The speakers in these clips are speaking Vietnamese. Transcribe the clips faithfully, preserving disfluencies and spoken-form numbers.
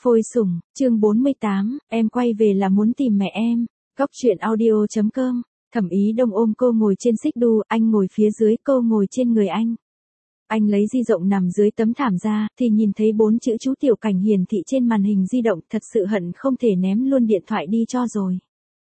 Phôi sủng, chương bốn mươi tám, em quay về là muốn tìm mẹ em. Góc truyện audio chấm com. Thẩm Ý Đông ôm cô ngồi trên xích đu, anh ngồi phía dưới, cô ngồi trên người anh. Anh lấy di động nằm dưới tấm thảm ra, thì nhìn thấy bốn chữ chú Tiểu Cảnh hiển thị trên màn hình di động, thật sự hận không thể ném luôn điện thoại đi cho rồi.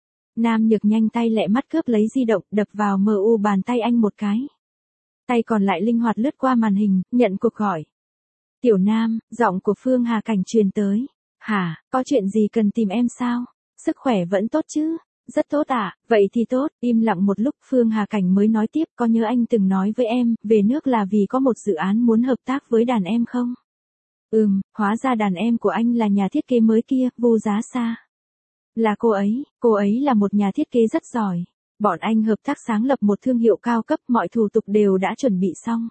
Nam Nhược nhanh tay lẹ mắt cướp lấy di động, đập vào mờ u bàn tay anh một cái. Tay còn lại linh hoạt lướt qua màn hình, nhận cuộc gọi. Tiểu Nam, giọng của Phương Hà Cảnh truyền tới. Hả, có chuyện gì cần tìm em sao? Sức khỏe vẫn tốt chứ? Rất tốt ạ, à? Vậy thì tốt. Im lặng một lúc Phương Hà Cảnh mới nói tiếp, có nhớ anh từng nói với em, về nước là vì có một dự án muốn hợp tác với đàn em không? Ừm, hóa ra đàn em của anh là nhà thiết kế mới kia, Vu Giá Sa. Là cô ấy, cô ấy là một nhà thiết kế rất giỏi. Bọn anh hợp tác sáng lập một thương hiệu cao cấp, mọi thủ tục đều đã chuẩn bị xong.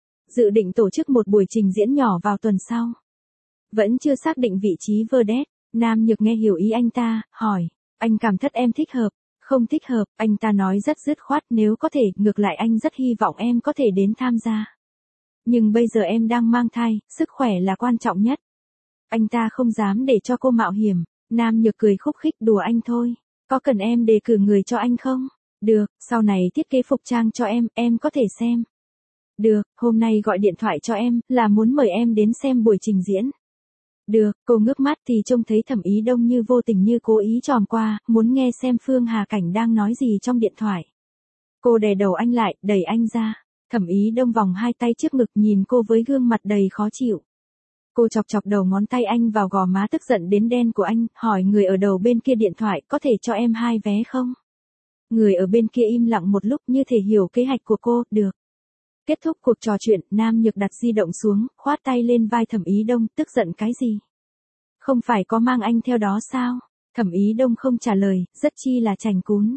Dự định tổ chức một buổi trình diễn nhỏ vào tuần sau. Vẫn chưa xác định vị trí Verdet. Nam Nhược nghe hiểu ý anh ta, hỏi. Anh cảm thấy em thích hợp. Không thích hợp, anh ta nói rất dứt khoát, nếu có thể, ngược lại anh rất hy vọng em có thể đến tham gia. Nhưng bây giờ em đang mang thai, sức khỏe là quan trọng nhất. Anh ta không dám để cho cô mạo hiểm. Nam Nhược cười khúc khích, đùa anh thôi. Có cần em đề cử người cho anh không? Được, sau này thiết kế phục trang cho em, em có thể xem. Được, hôm nay gọi điện thoại cho em, là muốn mời em đến xem buổi trình diễn. Được, cô ngước mắt thì trông thấy Thẩm Ý Đông như vô tình như cố ý tròm qua, muốn nghe xem Phương Hà Cảnh đang nói gì trong điện thoại. Cô đè đầu anh lại, đẩy anh ra. Thẩm Ý Đông vòng hai tay trước ngực nhìn cô với gương mặt đầy khó chịu. Cô chọc chọc đầu ngón tay anh vào gò má tức giận đến đen của anh, hỏi người ở đầu bên kia điện thoại, có thể cho em hai vé không? Người ở bên kia im lặng một lúc như thể hiểu kế hoạch của cô, được. Kết thúc cuộc trò chuyện, Nam Nhược đặt di động xuống, khoát tay lên vai Thẩm Ý Đông, tức giận cái gì? Không phải có mang anh theo đó sao? Thẩm Ý Đông không trả lời, rất chi là chảnh cún.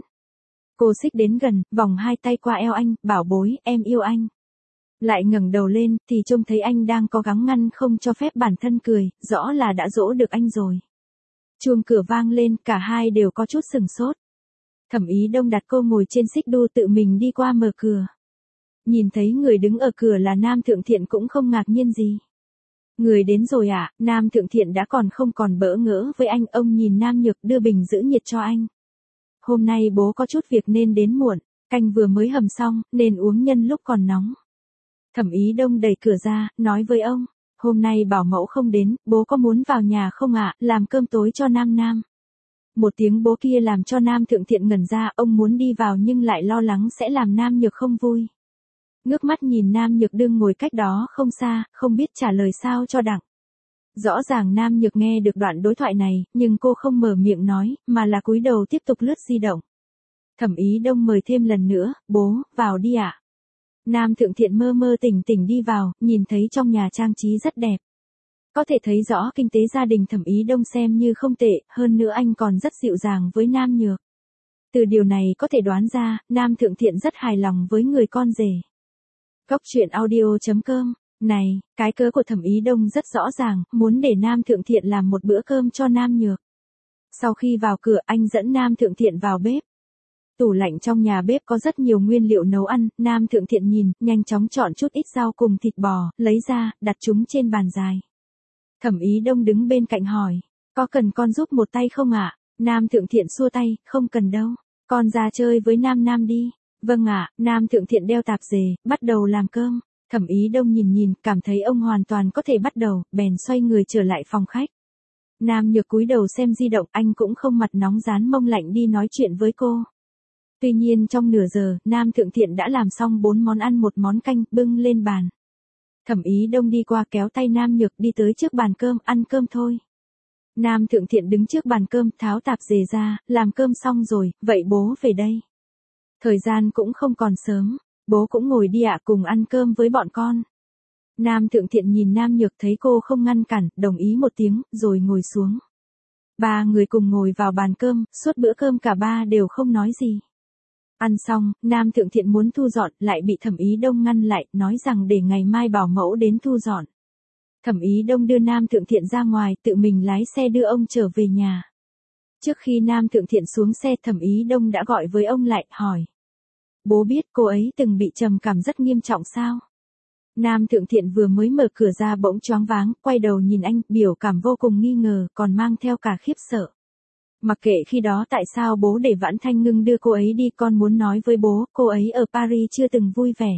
Cô xích đến gần, vòng hai tay qua eo anh, bảo bối, em yêu anh. Lại ngẩng đầu lên, thì trông thấy anh đang cố gắng ngăn không cho phép bản thân cười, rõ là đã dỗ được anh rồi. Chuông cửa vang lên, cả hai đều có chút sừng sốt. Thẩm Ý Đông đặt cô ngồi trên xích đu tự mình đi qua mở cửa. Nhìn thấy người đứng ở cửa là Nam Thượng Thiện cũng không ngạc nhiên gì. Người đến rồi ạ, à? Nam Thượng Thiện đã còn không còn bỡ ngỡ với anh, ông nhìn Nam Nhược đưa bình giữ nhiệt cho anh. Hôm nay bố có chút việc nên đến muộn, canh vừa mới hầm xong, nên uống nhân lúc còn nóng. Thẩm Ý Đông đẩy cửa ra, nói với ông, hôm nay bảo mẫu không đến, bố có muốn vào nhà không ạ, à? Làm cơm tối cho Nam Nam. Một tiếng bố kia làm cho Nam Thượng Thiện ngẩn ra, ông muốn đi vào nhưng lại lo lắng sẽ làm Nam Nhược không vui. Ngước mắt nhìn Nam Nhược đương ngồi cách đó không xa, không biết trả lời sao cho đặng. Rõ ràng Nam Nhược nghe được đoạn đối thoại này, nhưng cô không mở miệng nói, mà là cúi đầu tiếp tục lướt di động. Thẩm Ý Đông mời thêm lần nữa, bố, vào đi ạ. Nam Thượng Thiện mơ mơ tỉnh tỉnh đi vào, nhìn thấy trong nhà trang trí rất đẹp. Có thể thấy rõ kinh tế gia đình Thẩm Ý Đông xem như không tệ, hơn nữa anh còn rất dịu dàng với Nam Nhược. Từ điều này có thể đoán ra, Nam Thượng Thiện rất hài lòng với người con rể. Góc truyện audio chấm com. Này, cái cớ của Thẩm Ý Đông rất rõ ràng, muốn để Nam Thượng Thiện làm một bữa cơm cho Nam Nhược. Sau khi vào cửa, anh dẫn Nam Thượng Thiện vào bếp. Tủ lạnh trong nhà bếp có rất nhiều nguyên liệu nấu ăn, Nam Thượng Thiện nhìn, nhanh chóng chọn chút ít rau cùng thịt bò, lấy ra, đặt chúng trên bàn dài. Thẩm Ý Đông đứng bên cạnh hỏi, có cần con giúp một tay không ạ? Nam Thượng Thiện xua tay, không cần đâu, con ra chơi với Nam Nam đi. Vâng ạ, à, Nam Thượng Thiện đeo tạp dề, bắt đầu làm cơm. Thẩm Ý Đông nhìn nhìn, cảm thấy ông hoàn toàn có thể bắt đầu, bèn xoay người trở lại phòng khách. Nam Nhược cúi đầu xem di động, anh cũng không mặt nóng dán mông lạnh đi nói chuyện với cô. Tuy nhiên trong nửa giờ, Nam Thượng Thiện đã làm xong bốn món ăn một món canh, bưng lên bàn. Thẩm Ý Đông đi qua kéo tay Nam Nhược đi tới trước bàn cơm, ăn cơm thôi. Nam Thượng Thiện đứng trước bàn cơm, tháo tạp dề ra, làm cơm xong rồi, vậy bố về đây. Thời gian cũng không còn sớm, bố cũng ngồi đi ạ, cùng ăn cơm với bọn con. Nam Thượng Thiện nhìn Nam Nhược thấy cô không ngăn cản, đồng ý một tiếng, rồi ngồi xuống. Ba người cùng ngồi vào bàn cơm, suốt bữa cơm cả ba đều không nói gì. Ăn xong, Nam Thượng Thiện muốn thu dọn, lại bị Thẩm Ý Đông ngăn lại, nói rằng để ngày mai bảo mẫu đến thu dọn. Thẩm Ý Đông đưa Nam Thượng Thiện ra ngoài, tự mình lái xe đưa ông trở về nhà. Trước khi Nam Thượng Thiện xuống xe, Thẩm Ý Đông đã gọi với ông lại, hỏi. Bố biết cô ấy từng bị trầm cảm rất nghiêm trọng sao? Nam Thượng Thiện vừa mới mở cửa ra bỗng choáng váng, quay đầu nhìn anh, biểu cảm vô cùng nghi ngờ, còn mang theo cả khiếp sợ. Mặc kệ khi đó tại sao bố để Vãn Thanh Ngưng đưa cô ấy đi, con muốn nói với bố, cô ấy ở Paris chưa từng vui vẻ.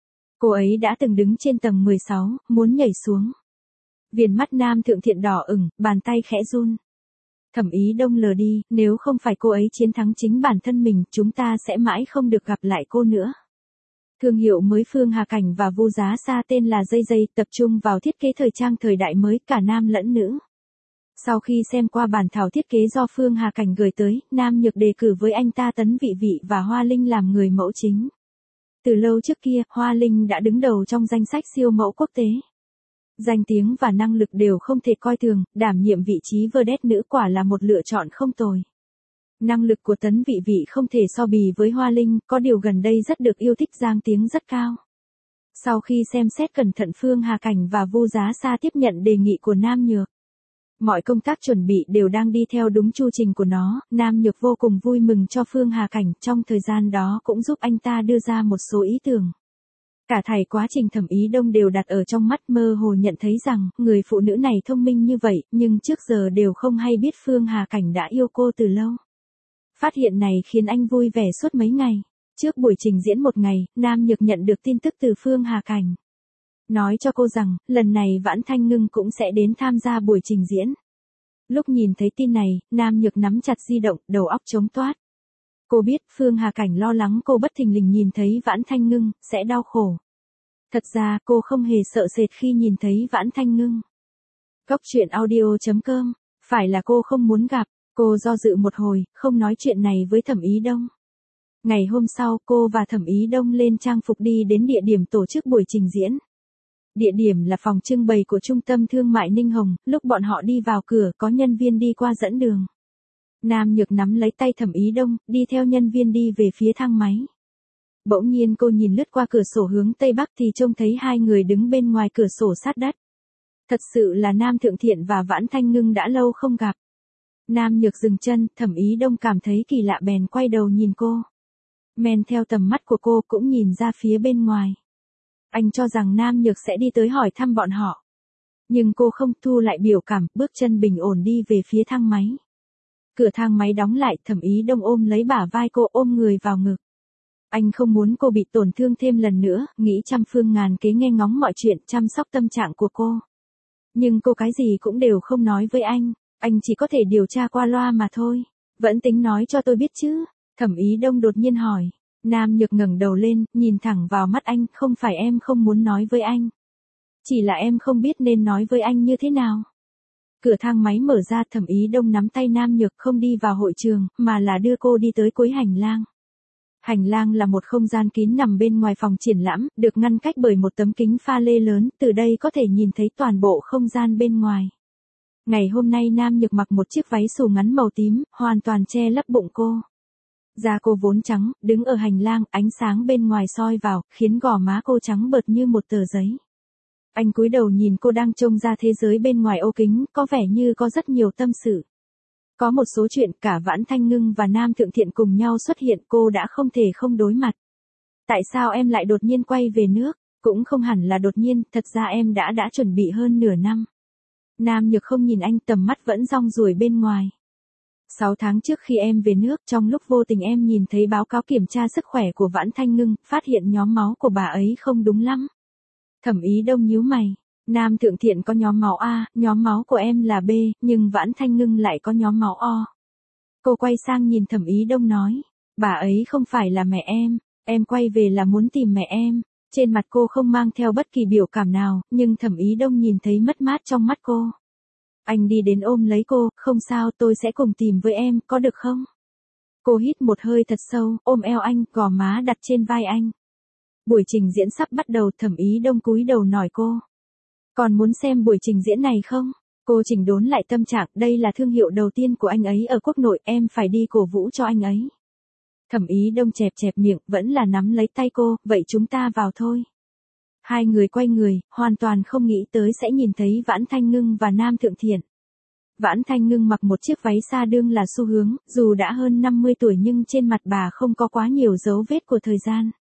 Cô ấy đã từng đứng trên tầng mười sáu, muốn nhảy xuống. Viền mắt Nam Thượng Thiện đỏ ửng, bàn tay khẽ run. Thẩm Ý Đông lờ đi, nếu không phải cô ấy chiến thắng chính bản thân mình, chúng ta sẽ mãi không được gặp lại cô nữa. Thương hiệu mới Phương Hà Cảnh và Vu Giá Sa tên là Dây Dây, tập trung vào thiết kế thời trang thời đại mới, cả nam lẫn nữ. Sau khi xem qua bản thảo thiết kế do Phương Hà Cảnh gửi tới, Nam Nhược đề cử với anh ta Tấn Vị Vị và Hoa Linh làm người mẫu chính. Từ lâu trước kia, Hoa Linh đã đứng đầu trong danh sách siêu mẫu quốc tế. Danh tiếng và năng lực đều không thể coi thường, đảm nhiệm vị trí vedette nữ quả là một lựa chọn không tồi. Năng lực của Tấn Vị Vị không thể so bì với Hoa Linh, có điều gần đây rất được yêu thích, danh tiếng rất cao. Sau khi xem xét cẩn thận, Phương Hà Cảnh và Vu Giá Sa tiếp nhận đề nghị của Nam Nhược. Mọi công tác chuẩn bị đều đang đi theo đúng chu trình của nó, Nam Nhược vô cùng vui mừng cho Phương Hà Cảnh, trong thời gian đó cũng giúp anh ta đưa ra một số ý tưởng. Cả thảy quá trình Thẩm Ý Đông đều đặt ở trong mắt, mơ hồ nhận thấy rằng, người phụ nữ này thông minh như vậy, nhưng trước giờ đều không hay biết Phương Hà Cảnh đã yêu cô từ lâu. Phát hiện này khiến anh vui vẻ suốt mấy ngày. Trước buổi trình diễn một ngày, Nam Nhược nhận được tin tức từ Phương Hà Cảnh. Nói cho cô rằng, lần này Vãn Thanh Ngưng cũng sẽ đến tham gia buổi trình diễn. Lúc nhìn thấy tin này, Nam Nhược nắm chặt di động, đầu óc trống toát. Cô biết Phương Hà Cảnh lo lắng cô bất thình lình nhìn thấy Vãn Thanh Ngưng, sẽ đau khổ. Thật ra cô không hề sợ sệt khi nhìn thấy Vãn Thanh Ngưng. Góc truyện audio chấm com, phải là cô không muốn gặp, cô do dự một hồi, không nói chuyện này với Thẩm Ý Đông. Ngày hôm sau, cô và Thẩm Ý Đông lên trang phục đi đến địa điểm tổ chức buổi trình diễn. Địa điểm là phòng trưng bày của Trung tâm Thương mại Ninh Hồng, lúc bọn họ đi vào cửa có nhân viên đi qua dẫn đường. Nam Nhược nắm lấy tay Thẩm Ý Đông, đi theo nhân viên đi về phía thang máy. Bỗng nhiên cô nhìn lướt qua cửa sổ hướng Tây Bắc thì trông thấy hai người đứng bên ngoài cửa sổ sát đất. Thật sự là Nam Thượng Thiện và Vãn Thanh Ngưng đã lâu không gặp. Nam Nhược dừng chân, Thẩm Ý Đông cảm thấy kỳ lạ bèn quay đầu nhìn cô. Men theo tầm mắt của cô cũng nhìn ra phía bên ngoài. Anh cho rằng Nam Nhược sẽ đi tới hỏi thăm bọn họ. Nhưng cô không, thu lại biểu cảm, bước chân bình ổn đi về phía thang máy. Cửa thang máy đóng lại, Thẩm Ý Đông ôm lấy bả vai cô, ôm người vào ngực. Anh không muốn cô bị tổn thương thêm lần nữa, nghĩ trăm phương ngàn kế nghe ngóng mọi chuyện, chăm sóc tâm trạng của cô. Nhưng cô cái gì cũng đều không nói với anh, anh chỉ có thể điều tra qua loa mà thôi. Vẫn tính nói cho tôi biết chứ? Thẩm Ý Đông đột nhiên hỏi. Nam Nhược ngẩng đầu lên, nhìn thẳng vào mắt anh, không phải em không muốn nói với anh. Chỉ là em không biết nên nói với anh như thế nào. Cửa thang máy mở ra, Thẩm Ý Đông nắm tay Nam Nhược không đi vào hội trường, mà là đưa cô đi tới cuối hành lang. Hành lang là một không gian kín nằm bên ngoài phòng triển lãm, được ngăn cách bởi một tấm kính pha lê lớn, từ đây có thể nhìn thấy toàn bộ không gian bên ngoài. Ngày hôm nay Nam Nhược mặc một chiếc váy xù ngắn màu tím, hoàn toàn che lấp bụng cô. Da cô vốn trắng, đứng ở hành lang, ánh sáng bên ngoài soi vào, khiến gò má cô trắng bợt như một tờ giấy. Anh cúi đầu nhìn cô đang trông ra thế giới bên ngoài ô kính, có vẻ như có rất nhiều tâm sự. Có một số chuyện cả Vãn Thanh Ngưng và Nam Thượng Thiện cùng nhau xuất hiện, cô đã không thể không đối mặt. Tại sao em lại đột nhiên quay về nước? Cũng không hẳn là đột nhiên, thật ra em đã đã chuẩn bị hơn nửa năm. Nam Nhược không nhìn anh, tầm mắt vẫn rong ruổi bên ngoài. Sáu tháng trước khi em về nước, trong lúc vô tình em nhìn thấy báo cáo kiểm tra sức khỏe của Vãn Thanh Ngưng, phát hiện nhóm máu của bà ấy không đúng lắm. Thẩm Ý Đông nhíu mày. Nam Thượng Thiện có nhóm máu A, nhóm máu của em là B, nhưng Vãn Thanh Ngưng lại có nhóm máu O. Cô quay sang nhìn Thẩm Ý Đông nói, bà ấy không phải là mẹ em, em quay về là muốn tìm mẹ em. Trên mặt cô không mang theo bất kỳ biểu cảm nào, nhưng Thẩm Ý Đông nhìn thấy mất mát trong mắt cô. Anh đi đến ôm lấy cô, không sao, tôi sẽ cùng tìm với em, có được không? Cô hít một hơi thật sâu, ôm eo anh, gò má đặt trên vai anh. Buổi trình diễn sắp bắt đầu, Thẩm Ý Đông cúi đầu nói cô. Còn muốn xem buổi trình diễn này không? Cô chỉnh đốn lại tâm trạng, đây là thương hiệu đầu tiên của anh ấy ở quốc nội, em phải đi cổ vũ cho anh ấy. Thẩm Ý Đông chẹp chẹp miệng, vẫn là nắm lấy tay cô, vậy chúng ta vào thôi. Hai người quay người, hoàn toàn không nghĩ tới sẽ nhìn thấy Vãn Thanh Ngưng và Nam Thượng Thiện. Vãn Thanh Ngưng mặc một chiếc váy sa đương là xu hướng, dù đã hơn năm mươi tuổi nhưng trên mặt bà không có quá nhiều dấu vết của thời gian.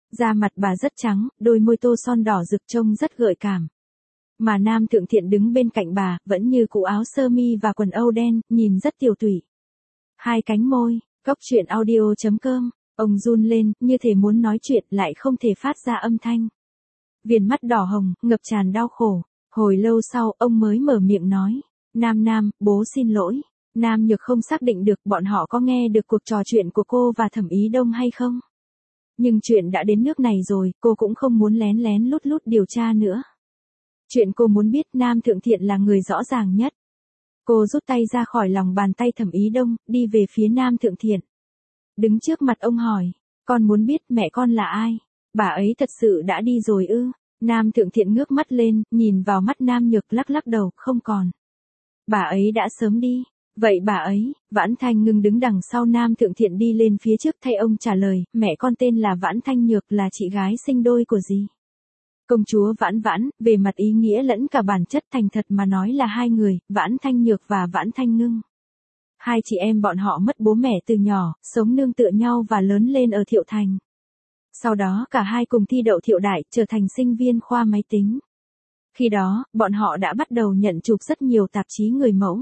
Da mặt bà rất trắng, đôi môi tô son đỏ rực trông rất gợi cảm. Mà Nam Thượng Thiện đứng bên cạnh bà, vẫn như cũ áo sơ mi và quần âu đen, nhìn rất tiều tụy. Hai cánh môi, Cốc truyện audio chấm com, ông run lên, như thể muốn nói chuyện lại không thể phát ra âm thanh. Viền mắt đỏ hồng, ngập tràn đau khổ. Hồi lâu sau, ông mới mở miệng nói. Nam Nam, bố xin lỗi. Nam Nhược không xác định được bọn họ có nghe được cuộc trò chuyện của cô và Thẩm Ý Đông hay không. Nhưng chuyện đã đến nước này rồi, cô cũng không muốn lén lén lút lút điều tra nữa. Chuyện cô muốn biết Nam Thượng Thiện là người rõ ràng nhất. Cô rút tay ra khỏi lòng bàn tay Thẩm Ý Đông, đi về phía Nam Thượng Thiện. Đứng trước mặt ông hỏi, con muốn biết mẹ con là ai? Bà ấy thật sự đã đi rồi ư? Nam Thượng Thiện ngước mắt lên, nhìn vào mắt Nam Nhược lắc lắc đầu, không còn. Bà ấy đã sớm đi. Vậy bà ấy, Vãn Thanh Ngưng đứng đằng sau Nam Thượng Thiện đi lên phía trước thay ông trả lời, mẹ con tên là Vãn Thanh Nhược, là chị gái sinh đôi của dì. Công chúa Vãn Vãn, về mặt ý nghĩa lẫn cả bản chất thành thật mà nói là hai người, Vãn Thanh Nhược và Vãn Thanh Ngưng. Hai chị em bọn họ mất bố mẹ từ nhỏ, sống nương tựa nhau và lớn lên ở Thiệu Thành. Sau đó cả hai cùng thi đậu Thiệu Đại, trở thành sinh viên khoa máy tính. Khi đó, bọn họ đã bắt đầu nhận chụp rất nhiều tạp chí người mẫu.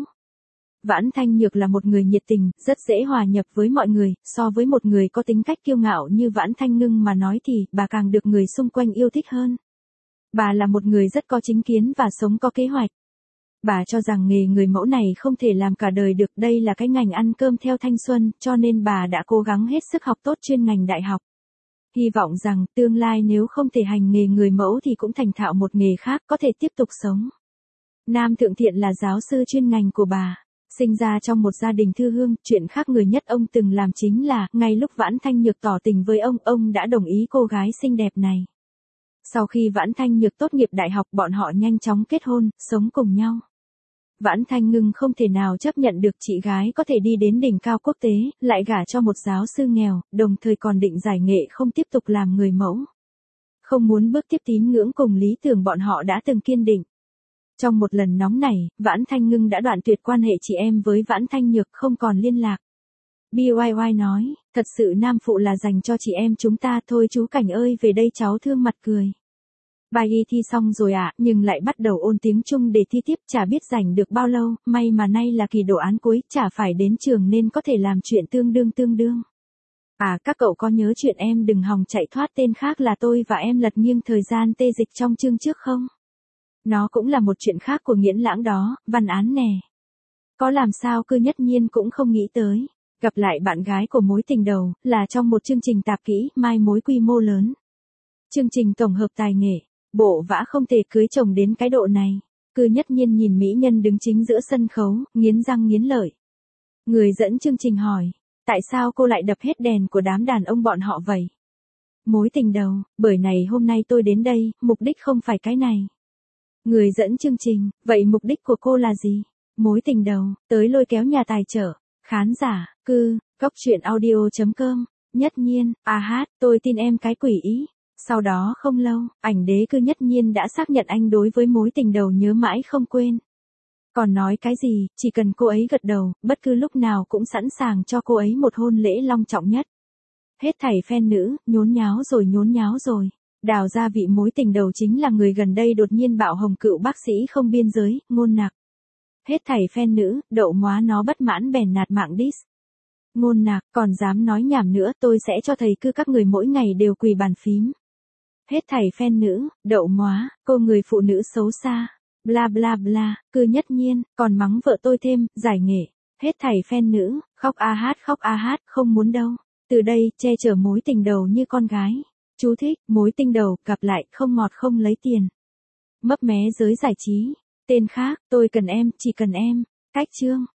Vãn Thanh Nhược là một người nhiệt tình, rất dễ hòa nhập với mọi người, so với một người có tính cách kiêu ngạo như Vãn Thanh Ngưng mà nói thì bà càng được người xung quanh yêu thích hơn. Bà là một người rất có chính kiến và sống có kế hoạch. Bà cho rằng nghề người mẫu này không thể làm cả đời được, đây là cái ngành ăn cơm theo thanh xuân, cho nên bà đã cố gắng hết sức học tốt chuyên ngành đại học. Hy vọng rằng tương lai nếu không thể hành nghề người mẫu thì cũng thành thạo một nghề khác có thể tiếp tục sống. Nam Thượng Thiện là giáo sư chuyên ngành của bà. Sinh ra trong một gia đình thư hương, chuyện khác người nhất ông từng làm chính là, ngay lúc Vãn Thanh Nhược tỏ tình với ông, ông đã đồng ý cô gái xinh đẹp này. Sau khi Vãn Thanh Nhược tốt nghiệp đại học, bọn họ nhanh chóng kết hôn, sống cùng nhau. Vãn Thanh Ngưng không thể nào chấp nhận được chị gái có thể đi đến đỉnh cao quốc tế, lại gả cho một giáo sư nghèo, đồng thời còn định giải nghệ không tiếp tục làm người mẫu. Không muốn bước tiếp tín ngưỡng cùng lý tưởng bọn họ đã từng kiên định. Trong một lần nóng này, Vãn Thanh Ngưng đã đoạn tuyệt quan hệ chị em với Vãn Thanh Nhược, không còn liên lạc. bê i i nói, thật sự Nam Phụ là dành cho chị em chúng ta thôi chú Cảnh ơi, về đây cháu thương mặt cười. Bài y thi xong rồi ạ, à, nhưng lại bắt đầu ôn tiếng Trung để thi tiếp, chả biết rảnh được bao lâu, may mà nay là kỳ đồ án cuối, chả phải đến trường nên có thể làm chuyện tương đương tương đương. À, các cậu có nhớ chuyện em đừng hòng chạy thoát tên khác là tôi và em lật nghiêng thời gian tê dịch trong chương trước không? Nó cũng là một chuyện khác của Nghiễn Lãng đó, văn án nè. Có làm sao Cư Nhất Nhiên cũng không nghĩ tới. Gặp lại bạn gái của mối tình đầu, là trong một chương trình tạp kỹ, mai mối quy mô lớn. Chương trình tổng hợp tài nghệ, bộ vã không thể cưới chồng đến cái độ này. Cư Nhất Nhiên nhìn mỹ nhân đứng chính giữa sân khấu, nghiến răng nghiến lợi. Người dẫn chương trình hỏi, tại sao cô lại đập hết đèn của đám đàn ông bọn họ vậy? Mối tình đầu, bởi này hôm nay tôi đến đây, mục đích không phải cái này. Người dẫn chương trình, vậy mục đích của cô là gì? Mối tình đầu, tới lôi kéo nhà tài trợ. Khán giả, cư, Cốc truyện audio chấm com, Nhất Nhiên, à hát, tôi tin em cái quỷ ý. Sau đó không lâu, ảnh đế Cư Nhất Nhiên đã xác nhận anh đối với mối tình đầu nhớ mãi không quên. Còn nói cái gì, chỉ cần cô ấy gật đầu, bất cứ lúc nào cũng sẵn sàng cho cô ấy một hôn lễ long trọng nhất. Hết thảy fan nữ, nhốn nháo rồi nhốn nháo rồi. Đào ra vị mối tình đầu chính là người gần đây đột nhiên bạo hồng cựu bác sĩ không biên giới, Ngôn Nạc. Hết thảy fan nữ, đậu móa nó bất mãn bèn nạt mạng diss. Ngôn Nạc, còn dám nói nhảm nữa, tôi sẽ cho thầy cư các người mỗi ngày đều quỳ bàn phím. Hết thảy fan nữ, đậu móa, cô người phụ nữ xấu xa. Bla bla bla, Cư Nhất Nhiên, còn mắng vợ tôi thêm, giải nghệ. Hết thảy fan nữ, khóc a hát khóc a hát, không muốn đâu. Từ đây, che chở mối tình đầu như con gái. Chú thích, mối tình đầu, gặp lại, không ngọt không lấy tiền. Mấp mé giới giải trí. Tên khác, tôi cần em, chỉ cần em. Cách chương.